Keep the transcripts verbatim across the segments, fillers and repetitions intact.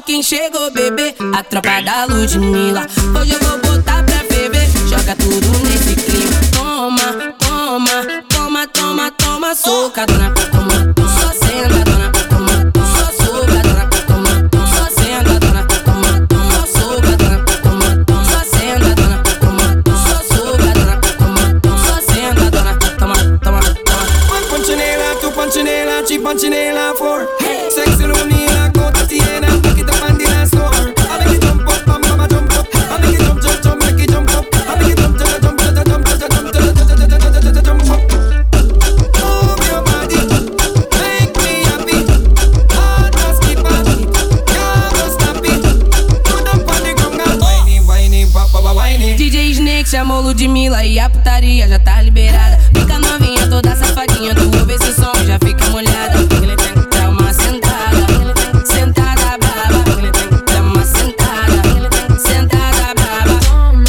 quem chegou, bebê, a tropa da Ludmilla. Hoje eu vou botar pra ferver, joga tudo nesse clima. Toma, toma, toma, toma, toma, socadona. Toma, toma, só sentadona. Toma, toma, só socadona. Toma, toma, só sentadona. Toma, toma, só socadona. Toma, toma, só sentadona. Toma, toma, só socadona. Toma, toma, só sentadona. Toma, toma, toma. One punchinela, two punchinela, three punchinela, four. Hey. Sexy Lunila, go to Tiena, pick it up and dance floor. I make it jump up, mama, mama jump up. I make it jump, jump, jump, make it jump up. I make it jump, jump, jump, jump, jump, jump, jump, jump, jump up. Move your body, make me happy. Heart just keep on, can't stop it. Put up on the ground and whiny, whiny, papa, whiny. D J Snake chamou Ludmilla e a putaria já tá liberada. Fica novinha, toda safadinha, tu ouve esse som já fica molhada. Ele tem que dar uma sentada, ele tem que sentada braba. Ele tem que dar uma sentada, ele tem que sentada braba.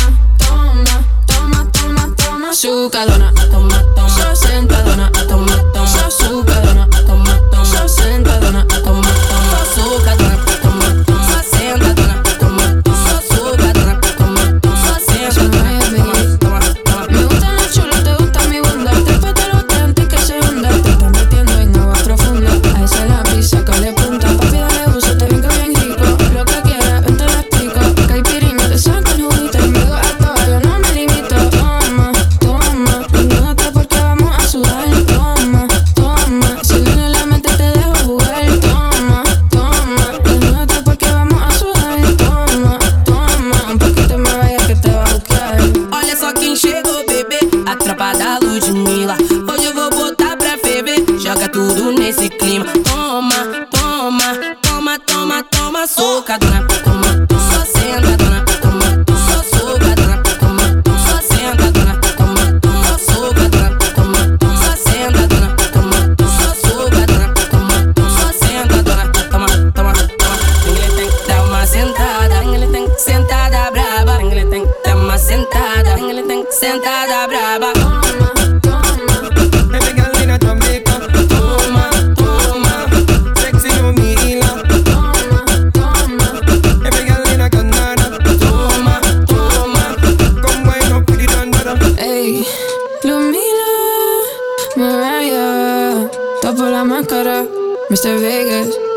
Toma, toma, toma, toma, toma, Chucadona, toma, toma, só sentadona. toma, toma, Só sucadona, toma, toma, só sentadona. toma, toma, sucadona, toma, toma, só sentadona, toma, toma, só sucadona, toma, toma, só sentadona, toma, toma, toma. Me gustan los chulos, te gusta mi bunda. Trépate los tantos que se hunda. Te estás metiendo en agua profunda. A esa la pisa, que le punta. Papi, dale buzo, te brinca bien rico. Lo que quieras, ven te lo explico. Caipirinha, te saca el juguito. Y me digo a toa, yo no me limito. Toma, toma, desnúdate porque vamos a sudar. Toma, toma, si viene la mente te dejo jugar. Toma, toma, desnúdate porque vamos a sudar. Toma, toma, un poquito más vaya que te va a buscar. Olha só quem chegou, bebê, a tropa da Ludmilla. Hoje eu vou botar pra ferver, joga tudo nesse clima. Toma, toma, toma, toma, toma, socadona. Toma, toma, só sentadona. Toma, toma, só socadona. Toma, toma, só sentadona. Toma, toma, só socadona. Toma, toma, só sentadona. Toma, toma, só socadona. Toma, toma, só sentadona. Toma, toma, toma. Ele tem que dar uma sentada, ele tem que sentada braba. Ele tem que dar uma sentada, ele tem que sentada braba. Toma, toma. Every girl in a Jamaica, Toma, toma, sexy Lunila. Toma, toma, Every girl in a Canada, toma, toma. come wind up with it under. ey, Ludmilla, Mariah, topo la máscara, mister Vegas.